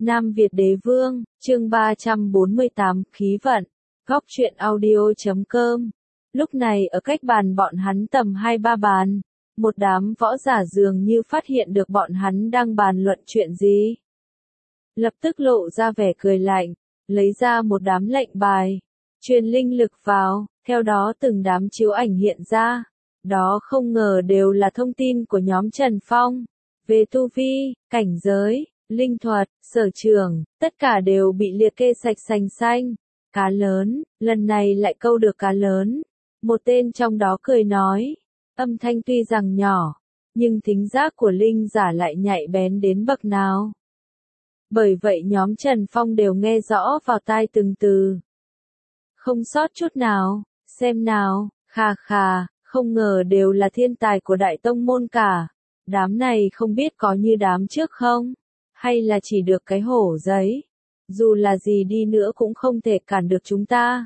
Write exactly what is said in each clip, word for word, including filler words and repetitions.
Nam Việt Đế Vương, chương ba trăm bốn mươi tám, khí vận, góc truyện audio chấm com. Lúc này ở cách bàn bọn hắn tầm hai ba bàn, một đám võ giả dường như phát hiện được bọn hắn đang bàn luận chuyện gì. Lập tức lộ ra vẻ cười lạnh, lấy ra một đám lệnh bài, truyền linh lực vào, theo đó từng đám chiếu ảnh hiện ra. Đó không ngờ đều là thông tin của nhóm Trần Phong, về tu vi, cảnh giới, linh thuật, sở trường, tất cả đều bị liệt kê sạch sành xanh. Cá lớn, lần này lại câu được cá lớn. Một tên trong đó cười nói, âm thanh tuy rằng nhỏ, nhưng thính giác của linh giả lại nhạy bén đến bậc nào. Bởi vậy nhóm Trần Phong đều nghe rõ vào tai từng từ. Không sót chút nào, xem nào, khà khà, không ngờ đều là thiên tài của đại tông môn cả. Đám này không biết có như đám trước không? Hay là chỉ được cái hổ giấy? Dù là gì đi nữa cũng không thể cản được chúng ta.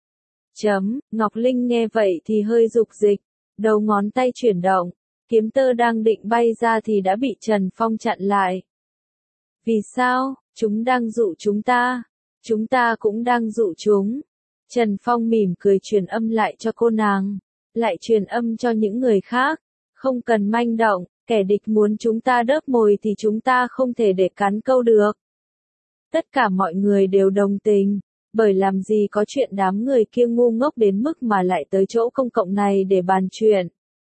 Chấm, Ngọc Linh nghe vậy thì hơi dục dịch, đầu ngón tay chuyển động, kiếm tơ đang định bay ra thì đã bị Trần Phong chặn lại. Vì sao? Chúng đang dụ chúng ta. Chúng ta cũng đang dụ chúng. Trần Phong mỉm cười truyền âm lại cho cô nàng, lại truyền âm cho những người khác. Không cần manh động, kẻ địch muốn chúng ta đớp mồi thì chúng ta không thể để cắn câu được. Tất cả mọi người đều đồng tình, bởi làm gì có chuyện đám người kia ngu ngốc đến mức mà lại tới chỗ công cộng này để bàn chuyện.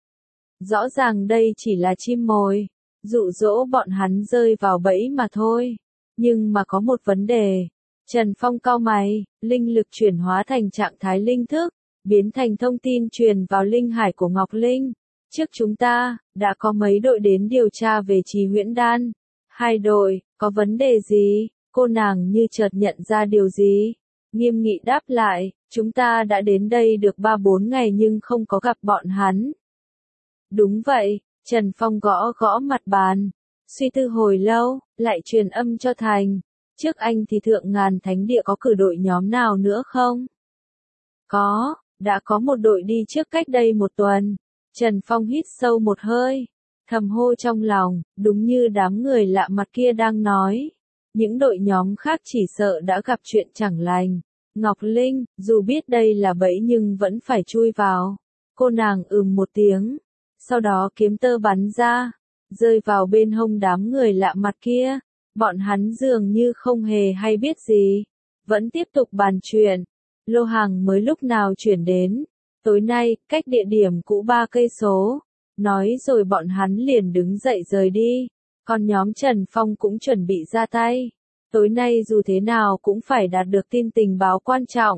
Rõ ràng đây chỉ là chim mồi, dụ dỗ bọn hắn rơi vào bẫy mà thôi. Nhưng mà có một vấn đề. Trần Phong cau mày, linh lực chuyển hóa thành trạng thái linh thức, biến thành thông tin truyền vào linh hải của Ngọc Linh. Trước chúng ta, đã có mấy đội đến điều tra về Trì Huyễn Đan. Hai đội, có vấn đề gì? Cô nàng như chợt nhận ra điều gì. Nghiêm nghị đáp lại, chúng ta đã đến đây được ba bốn ngày nhưng không có gặp bọn hắn. Đúng vậy, Trần Phong gõ gõ mặt bàn. Suy tư hồi lâu, lại truyền âm cho Thành. Trước anh thì Thượng Ngàn Thánh Địa có cử đội nhóm nào nữa không? Có, đã có một đội đi trước cách đây một tuần. Trần Phong hít sâu một hơi, thầm hô trong lòng, đúng như đám người lạ mặt kia đang nói. Những đội nhóm khác chỉ sợ đã gặp chuyện chẳng lành. Ngọc Linh, dù biết đây là bẫy nhưng vẫn phải chui vào. Cô nàng ừm một tiếng, sau đó kiếm tơ bắn ra, rơi vào bên hông đám người lạ mặt kia. Bọn hắn dường như không hề hay biết gì, vẫn tiếp tục bàn chuyện. Lô hàng mới lúc nào chuyển đến? Tối nay, cách địa điểm cũ ba cây số. Nói rồi bọn hắn liền đứng dậy rời đi. Còn nhóm Trần Phong cũng chuẩn bị ra tay. Tối nay dù thế nào cũng phải đạt được tin tình báo quan trọng.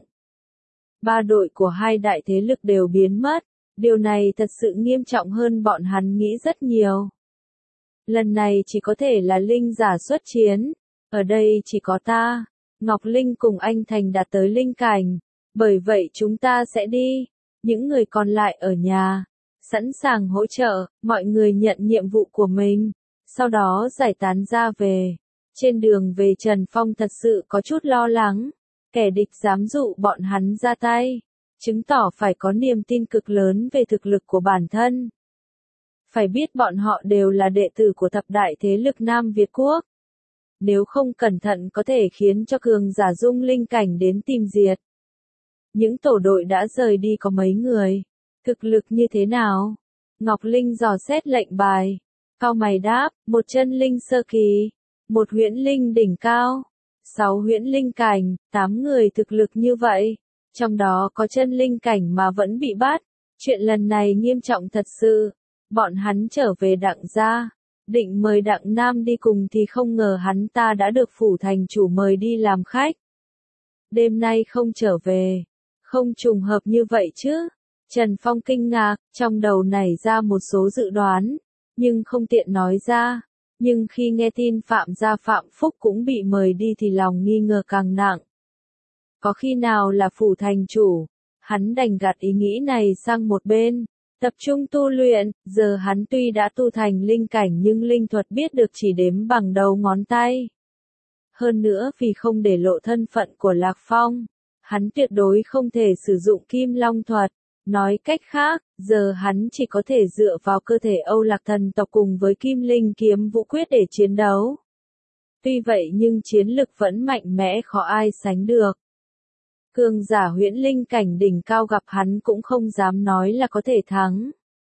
Ba đội của hai đại thế lực đều biến mất. Điều này thật sự nghiêm trọng hơn bọn hắn nghĩ rất nhiều. Lần này chỉ có thể là linh giả xuất chiến. Ở đây chỉ có ta, Ngọc Linh cùng anh Thành đạt tới linh cảnh. Bởi vậy chúng ta sẽ đi. Những người còn lại ở nhà, sẵn sàng hỗ trợ, mọi người nhận nhiệm vụ của mình, sau đó giải tán ra về. Trên đường về Trần Phong thật sự có chút lo lắng, kẻ địch dám dụ bọn hắn ra tay, chứng tỏ phải có niềm tin cực lớn về thực lực của bản thân. Phải biết bọn họ đều là đệ tử của thập đại thế lực Nam Việt Quốc. Nếu không cẩn thận có thể khiến cho cường giả dung linh cảnh đến tìm diệt. Những tổ đội đã rời đi có mấy người, thực lực như thế nào? Ngọc Linh dò xét lệnh bài, cau mày đáp, một chân linh sơ kỳ, một huyễn linh đỉnh cao, sáu huyễn linh cảnh, tám người thực lực như vậy, trong đó có chân linh cảnh mà vẫn bị bắt. Chuyện lần này nghiêm trọng thật sự. Bọn hắn trở về Đặng gia, định mời Đặng Nam đi cùng thì không ngờ hắn ta đã được phủ thành chủ mời đi làm khách. Đêm nay không trở về. Không trùng hợp như vậy chứ? Trần Phong kinh ngạc, trong đầu nảy ra một số dự đoán, nhưng không tiện nói ra. Nhưng khi nghe tin Phạm gia Phạm Phúc cũng bị mời đi thì lòng nghi ngờ càng nặng. Có khi nào là phủ thành chủ? Hắn đành gạt ý nghĩ này sang một bên, tập trung tu luyện. Giờ hắn tuy đã tu thành linh cảnh nhưng linh thuật biết được chỉ đếm bằng đầu ngón tay. Hơn nữa vì không để lộ thân phận của Lạc Phong, hắn tuyệt đối không thể sử dụng Kim Long thuật. Nói cách khác, giờ hắn chỉ có thể dựa vào cơ thể Âu Lạc thần tộc cùng với Kim Linh kiếm vũ quyết để chiến đấu. Tuy vậy nhưng chiến lực vẫn mạnh mẽ khó ai sánh được. Cường giả huyễn linh cảnh đỉnh cao gặp hắn cũng không dám nói là có thể thắng.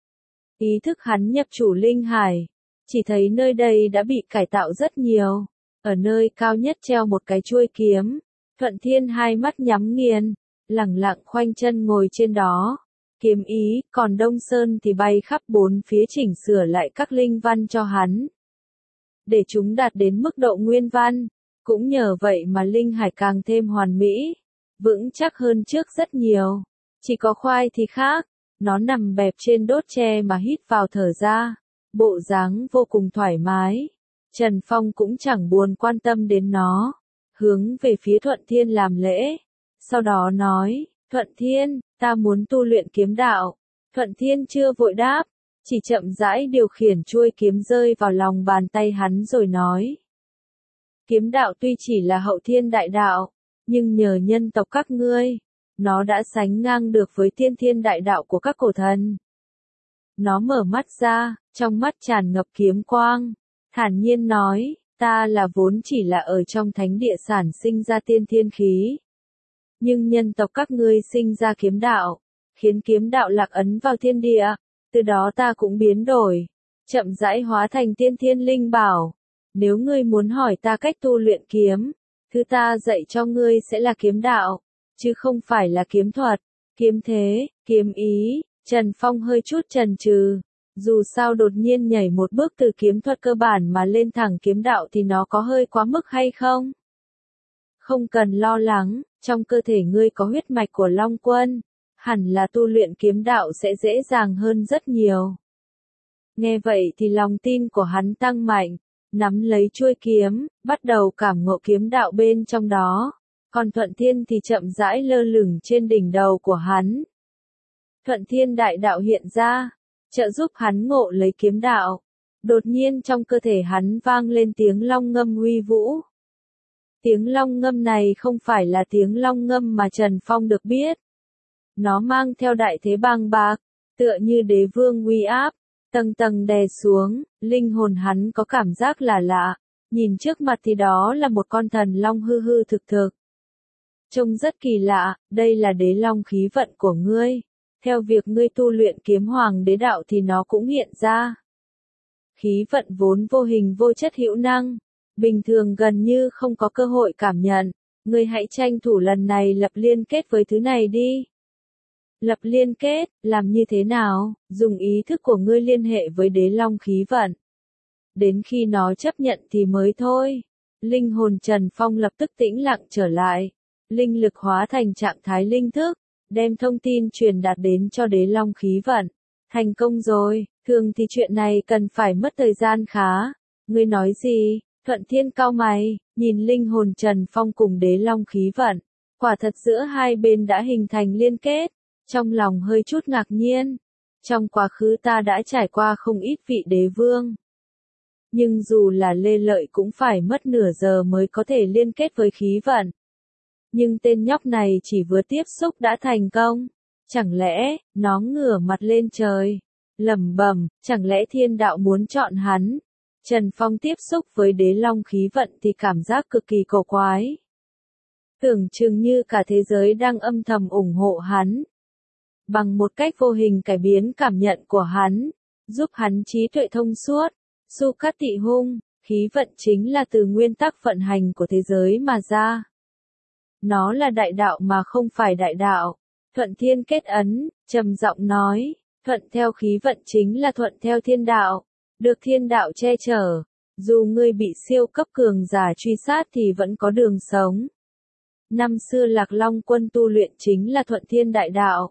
Ý thức hắn nhập chủ linh hải, chỉ thấy nơi đây đã bị cải tạo rất nhiều. Ở nơi cao nhất treo một cái chuôi kiếm, Thuận Thiên hai mắt nhắm nghiền, lẳng lặng khoanh chân ngồi trên đó. Kiếm ý, còn Đông Sơn thì bay khắp bốn phía chỉnh sửa lại các linh văn cho hắn. Để chúng đạt đến mức độ nguyên văn, cũng nhờ vậy mà linh hải càng thêm hoàn mỹ, vững chắc hơn trước rất nhiều. Chỉ có khoai thì khác, nó nằm bẹp trên đốt tre mà hít vào thở ra, bộ dáng vô cùng thoải mái. Trần Phong cũng chẳng buồn quan tâm đến nó, hướng về phía Thuận Thiên làm lễ, sau đó nói, Thuận Thiên, ta muốn tu luyện kiếm đạo. Thuận Thiên chưa vội đáp, chỉ chậm rãi điều khiển chuôi kiếm rơi vào lòng bàn tay hắn rồi nói. Kiếm đạo tuy chỉ là hậu thiên đại đạo, nhưng nhờ nhân tộc các ngươi, nó đã sánh ngang được với tiên thiên đại đạo của các cổ thần. Nó mở mắt ra, trong mắt tràn ngập kiếm quang, thản nhiên nói, ta là vốn chỉ là ở trong thánh địa sản sinh ra tiên thiên khí. Nhưng nhân tộc các ngươi sinh ra kiếm đạo, khiến kiếm đạo lạc ấn vào thiên địa, từ đó ta cũng biến đổi, chậm rãi hóa thành tiên thiên linh bảo. Nếu ngươi muốn hỏi ta cách tu luyện kiếm, thứ ta dạy cho ngươi sẽ là kiếm đạo, chứ không phải là kiếm thuật, kiếm thế, kiếm ý. Trần Phong hơi chút chần chừ, dù sao đột nhiên nhảy một bước từ kiếm thuật cơ bản mà lên thẳng kiếm đạo thì nó có hơi quá mức hay không? Không cần lo lắng, trong cơ thể ngươi có huyết mạch của Long Quân, hẳn là tu luyện kiếm đạo sẽ dễ dàng hơn rất nhiều. Nghe vậy thì lòng tin của hắn tăng mạnh, nắm lấy chuôi kiếm, bắt đầu cảm ngộ kiếm đạo bên trong đó, còn Thuận Thiên thì chậm rãi lơ lửng trên đỉnh đầu của hắn. Thuận Thiên đại đạo hiện ra, trợ giúp hắn ngộ lấy kiếm đạo. Đột nhiên trong cơ thể hắn vang lên tiếng long ngâm huy vũ. Tiếng long ngâm này không phải là tiếng long ngâm mà Trần Phong được biết. Nó mang theo đại thế bàng bạc, tựa như đế vương uy áp, tầng tầng đè xuống, linh hồn hắn có cảm giác là lạ, nhìn trước mặt thì đó là một con thần long hư hư thực thực. Trông rất kỳ lạ, đây là đế long khí vận của ngươi. Theo việc ngươi tu luyện kiếm hoàng đế đạo thì nó cũng hiện ra. Khí vận vốn vô hình vô chất hữu năng, bình thường gần như không có cơ hội cảm nhận, ngươi hãy tranh thủ lần này lập liên kết với thứ này đi. Lập liên kết, làm như thế nào? Dùng ý thức của ngươi liên hệ với đế long khí vận. Đến khi nó chấp nhận thì mới thôi. Linh hồn Trần Phong lập tức tĩnh lặng trở lại. Linh lực hóa thành trạng thái linh thức, đem thông tin truyền đạt đến cho đế long khí vận. Thành công rồi, thường thì chuyện này cần phải mất thời gian khá. Ngươi nói gì? Thuận Thiên cau mày, nhìn linh hồn Trần Phong cùng đế long khí vận. Quả thật giữa hai bên đã hình thành liên kết, trong lòng hơi chút ngạc nhiên. Trong quá khứ ta đã trải qua không ít vị đế vương. Nhưng dù là lê lợi cũng phải mất nửa giờ mới có thể liên kết với khí vận. Nhưng tên nhóc này chỉ vừa tiếp xúc đã thành công. Chẳng lẽ, nó ngửa mặt lên trời, lẩm bẩm, chẳng lẽ thiên đạo muốn chọn hắn? Trần Phong tiếp xúc với đế long khí vận thì cảm giác cực kỳ cổ quái. Tưởng chừng như cả thế giới đang âm thầm ủng hộ hắn. Bằng một cách vô hình cải biến cảm nhận của hắn, giúp hắn trí tuệ thông suốt. Su Cát Tị Hung, khí vận chính là từ nguyên tắc vận hành của thế giới mà ra. Nó là đại đạo mà không phải đại đạo. Thuận Thiên kết ấn, trầm giọng nói, thuận theo khí vận chính là thuận theo thiên đạo, được thiên đạo che chở, dù ngươi bị siêu cấp cường giả truy sát thì vẫn có đường sống. Năm xưa Lạc Long Quân tu luyện chính là thuận thiên đại đạo.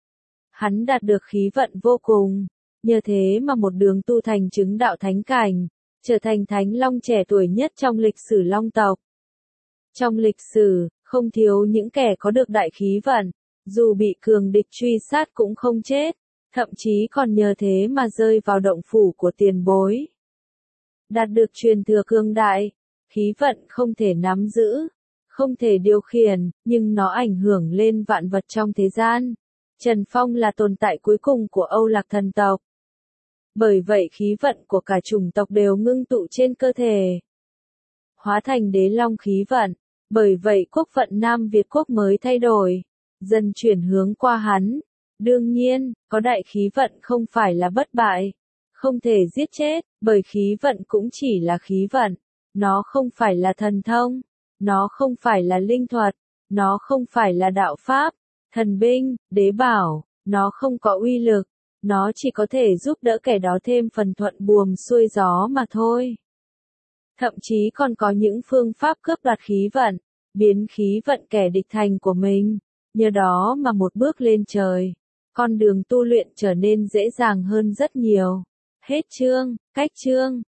Hắn đạt được khí vận vô cùng, nhờ thế mà một đường tu thành chứng đạo thánh cảnh, trở thành thánh long trẻ tuổi nhất trong lịch sử long tộc. Trong lịch sử, không thiếu những kẻ có được đại khí vận, dù bị cường địch truy sát cũng không chết, thậm chí còn nhờ thế mà rơi vào động phủ của tiền bối. Đạt được truyền thừa cường đại, khí vận không thể nắm giữ, không thể điều khiển, nhưng nó ảnh hưởng lên vạn vật trong thế gian. Trần Phong là tồn tại cuối cùng của Âu Lạc thần tộc. Bởi vậy khí vận của cả chủng tộc đều ngưng tụ trên cơ thể. hóa thành đế long khí vận. Bởi vậy quốc vận Nam Việt quốc mới thay đổi, dần chuyển hướng qua hắn. Đương nhiên, có đại khí vận không phải là bất bại, không thể giết chết, bởi khí vận cũng chỉ là khí vận. Nó không phải là thần thông, nó không phải là linh thuật, nó không phải là đạo pháp, thần binh, đế bảo, nó không có uy lực, nó chỉ có thể giúp đỡ kẻ đó thêm phần thuận buồm xuôi gió mà thôi. Thậm chí còn có những phương pháp cướp đoạt khí vận, biến khí vận kẻ địch thành của mình, nhờ đó mà một bước lên trời, con đường tu luyện trở nên dễ dàng hơn rất nhiều. Hết chương, cách chương.